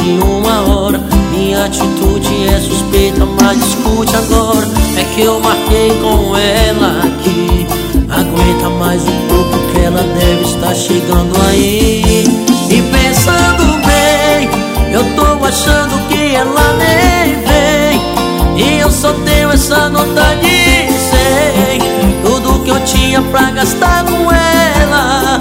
de uma hora. Minha atitude é suspeita, mas escute agora. É que eu marquei com ela aqui. Aguenta mais um pouco que ela deve estar chegando aí. E pensando bem, eu tô achando que ela nem vem. E eu só tenho essa nota de 100. Tudo que eu tinha pra gastar com ela.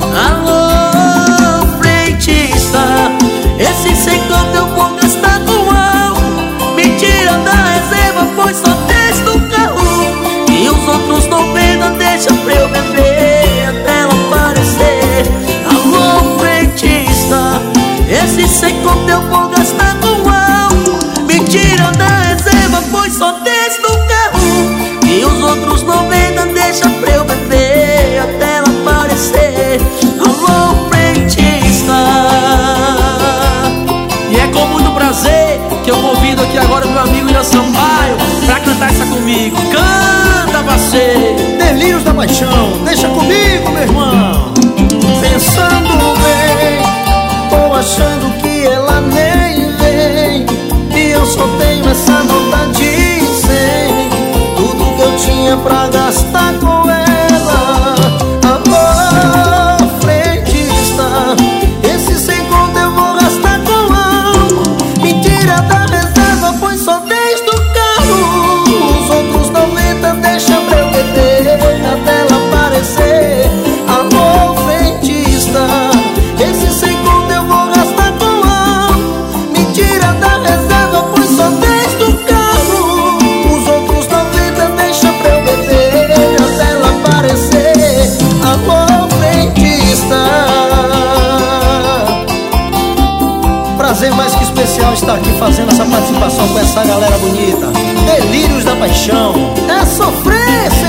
Alô, frentista, esse 100 conto eu vou gastar com álcool. Me tira da reserva, pois só desce do carro. E os outros 90 deixa pra eu beber até ela aparecer. Alô, frentista, esse 100 conto eu vou gastar com álcool. Me tira da reserva, pois só desce do carro. E os outros 90 deixa pra eu beber até ela aparecer. Alô, frentista. E é com muito prazer que eu convido aqui agora o meu amigo Ian Sampaio pra cantar essa comigo. Canta, parceiro! Delírios da Paixão, deixa comigo, meu irmão. Pensando bem, tô achando que ela nem vem. E eu só tenho essa nota de 100. Tudo que eu tinha pra gastar com ela. Alô, frentista, esse 100 conto eu vou gastar com álcool. Me tira da reserva, pois só desce do carro. Os outros 90 deixa pra eu beber até ela aparecer. Alô, frentista, esse 100 conto eu vou gastar com álcool. Me tira da reserva, pois só desce do carro. Os outros 90 deixa pra eu beber até ela aparecer. Alô, frentista. Prazer mais que especial estar aqui fazendo essa participação com essa galera bonita. Delírios da Paixão. É sofrência.